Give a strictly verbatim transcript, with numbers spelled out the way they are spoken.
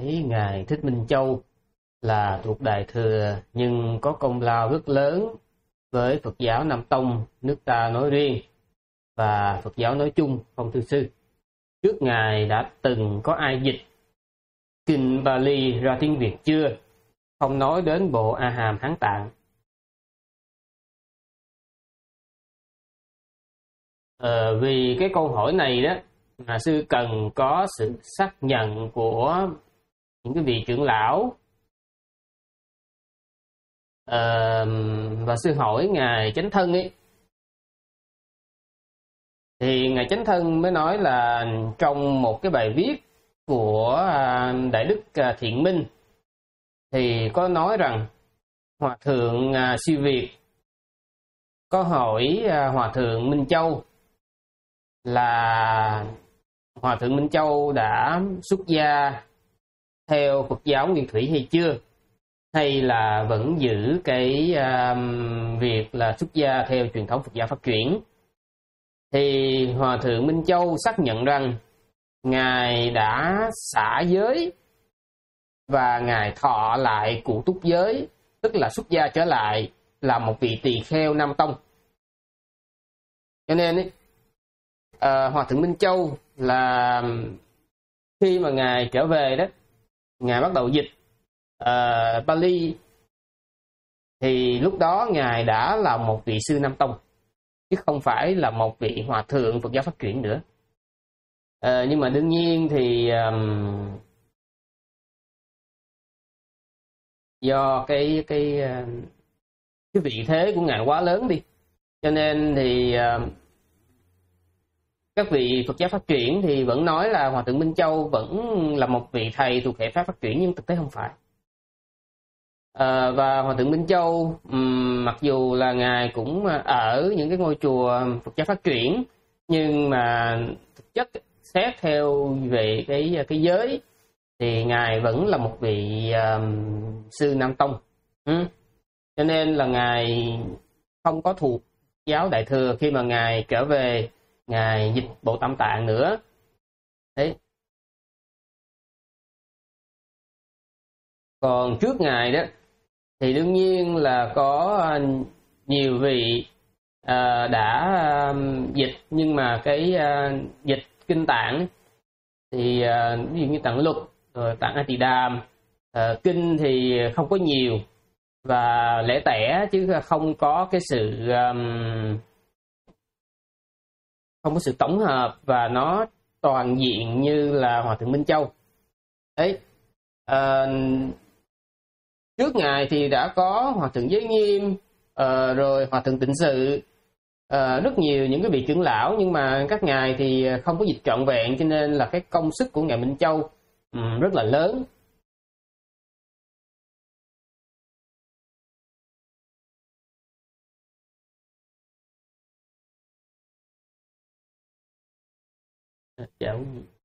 hỏi ngài Thích Minh Châu là thuộc Đại Thừa nhưng có công lao rất lớn với Phật giáo Nam Tông nước ta nói riêng và Phật giáo nói chung, không thưa sư. Trước ngài đã từng có ai dịch kinh Bali ra tiếng Việt chưa? Không nói đến bộ A Hàm Hán Tạng. Ờ, vì cái câu hỏi này đó mà sư cần có sự xác nhận của những cái vị trưởng lão. Ờ, và sư hỏi ngài Chánh Thân ấy, thì ngài Chánh Thân mới nói là trong một cái bài viết của à, Đại Đức à, Thiện Minh thì có nói rằng Hòa thượng à, Siêu Việt có hỏi à, Hòa thượng Minh Châu là Hòa thượng Minh Châu đã xuất gia theo Phật giáo Nguyên Thủy hay chưa, hay là vẫn giữ cái um, việc là xuất gia theo truyền thống Phật giáo Pháp chuyển. Thì Hòa thượng Minh Châu xác nhận rằng ngài đã xả giới và ngài thọ lại cụ túc giới, tức là xuất gia trở lại là một vị tỳ kheo Nam Tông. Cho nên ấy, à, Hòa thượng Minh Châu là khi mà ngài trở về đó, ngài bắt đầu dịch uh, Bali, thì lúc đó ngài đã là một vị sư Nam Tông chứ không phải là một vị hòa thượng Phật giáo Pháp chuyển nữa. Uh, nhưng mà đương nhiên thì um, do cái cái cái vị thế của ngài quá lớn đi, cho nên thì uh, các vị Phật giáo Pháp chuyển thì vẫn nói là Hòa thượng Minh Châu vẫn là một vị thầy thuộc hệ Pháp Pháp chuyển, nhưng thực tế không phải. À, và Hòa thượng Minh Châu um, mặc dù là ngài cũng ở những cái ngôi chùa Phật giáo Pháp chuyển, nhưng mà thực chất xét theo về cái cái giới thì ngài vẫn là một vị um, sư Nam Tông. Ừ. Cho nên là ngài không có thuộc giáo Đại Thừa khi mà ngài trở về ngài dịch bộ Tam Tạng nữa. Đấy. Còn trước ngài đó thì đương nhiên là có nhiều vị uh, đã uh, dịch, nhưng mà cái uh, dịch kinh Tạng thì uh, ví dụ như Tạng Luật, rồi Tạng A Tỳ Đàm, uh, kinh thì không có nhiều và lẻ tẻ, chứ không có cái sự um, không có sự tổng hợp và nó toàn diện như là Hòa thượng Minh Châu. Đấy. Uh, Trước ngài thì đã có Hòa thượng Giới Nghiêm, uh, rồi Hòa thượng Tịnh Sự, uh, rất nhiều những cái vị trưởng lão, nhưng mà các ngài thì không có dịch trọn vẹn, cho nên là cái công sức của ngài Minh Châu um, rất là lớn. Chào